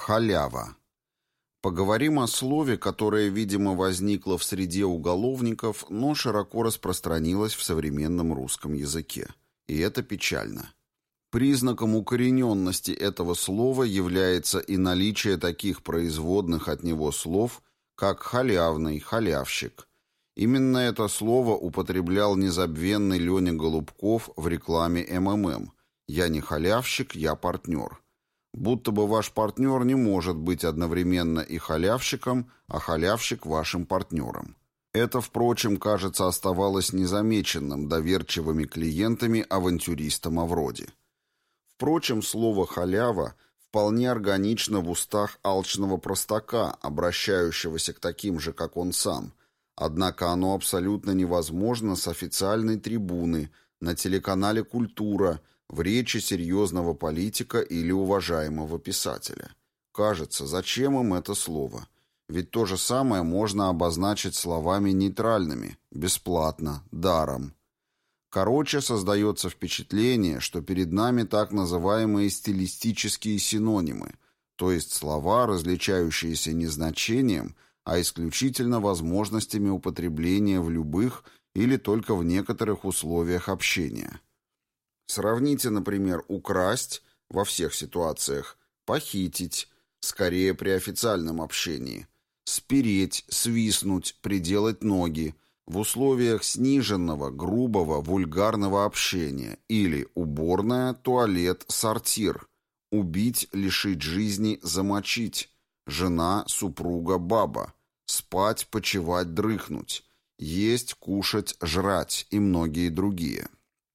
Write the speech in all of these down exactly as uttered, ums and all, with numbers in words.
Халява. Поговорим о слове, которое, видимо, возникло в среде уголовников, но широко распространилось в современном русском языке. И это печально. Признаком укорененности этого слова является и наличие таких производных от него слов, как халявный, халявщик. Именно это слово употреблял незабвенный Леня Голубков в рекламе эм эм эм «Я не халявщик, я партнер». Будто бы ваш партнер не может быть одновременно и халявщиком, а халявщик вашим партнером. Это, впрочем, кажется, оставалось незамеченным доверчивыми клиентами авантюриста Мавроди. Впрочем, слово «халява» вполне органично в устах алчного простака, обращающегося к таким же, как он сам, однако оно абсолютно невозможно с официальной трибуны, на телеканале «Культура», в речи серьезного политика или уважаемого писателя. Кажется, зачем им это слово? Ведь то же самое можно обозначить словами нейтральными: бесплатно, даром. Короче, создается впечатление, что перед нами так называемые стилистические синонимы, то есть слова, различающиеся не значением, а исключительно возможностями употребления в любых или только в некоторых условиях общения. Сравните, например, «украсть» во всех ситуациях, «похитить» скорее при официальном общении, «спереть», «свистнуть», «приделать ноги» в условиях сниженного, грубого, вульгарного общения или уборная, туалет, сортир, убить, лишить жизни, замочить, жена, супруга, баба, спать, почивать, дрыхнуть, есть, кушать, жрать и многие другие.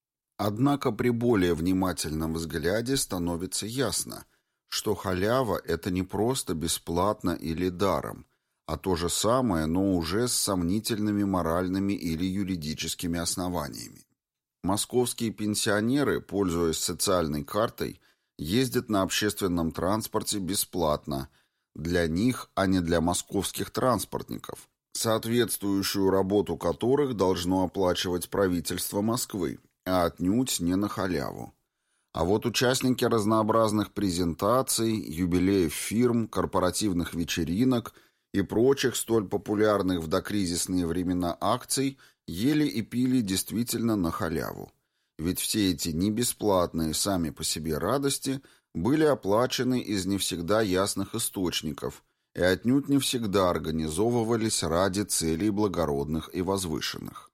Однако при более внимательном взгляде становится ясно, что халява – это не просто бесплатно или даром, а то же самое, но уже с сомнительными моральными или юридическими основаниями. Московские пенсионеры, пользуясь социальной картой, ездят на общественном транспорте бесплатно, для них, а не для московских транспортников, соответствующую работу которых должно оплачивать правительство Москвы, а отнюдь не на халяву. А вот участники разнообразных презентаций, юбилеев фирм, корпоративных вечеринок и прочих столь популярных в докризисные времена акций ели и пили действительно на халяву. Ведь все эти небесплатные сами по себе радости были оплачены из не всегда ясных источников и отнюдь не всегда организовывались ради целей благородных и возвышенных.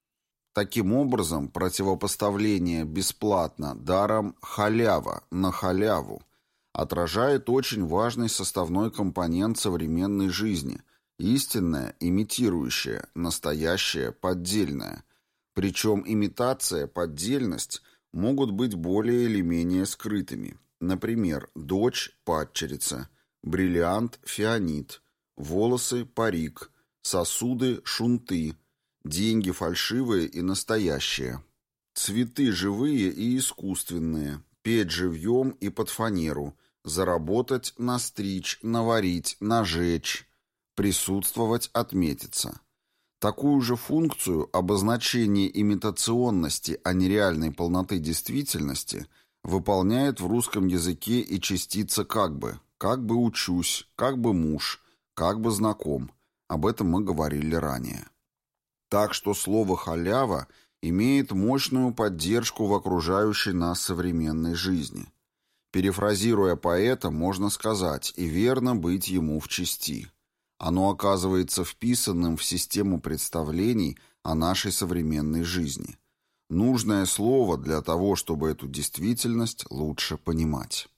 Таким образом, противопоставление «бесплатно» даром «халява» на халяву отражает очень важный составной компонент современной жизни – истинное, имитирующее, настоящее, поддельное. Причем имитация, поддельность могут быть более или менее скрытыми. Например, дочь – падчерица, бриллиант – фианит, волосы – парик, сосуды – шунты, деньги фальшивые и настоящие, цветы живые и искусственные, петь живьем и под фанеру, заработать, настричь, наварить, нажечь, присутствовать, отметиться. Такую же функцию обозначения имитационности, а не реальной полноты действительности выполняет в русском языке и частица «как бы», «как бы учусь», «как бы муж», «как бы знаком». Об этом мы говорили ранее. Так что слово «халява» имеет мощную поддержку в окружающей нас современной жизни. Перефразируя поэта, можно сказать, и верно быть ему в чести. Оно оказывается вписанным в систему представлений о нашей современной жизни. Нужное слово для того, чтобы эту действительность лучше понимать.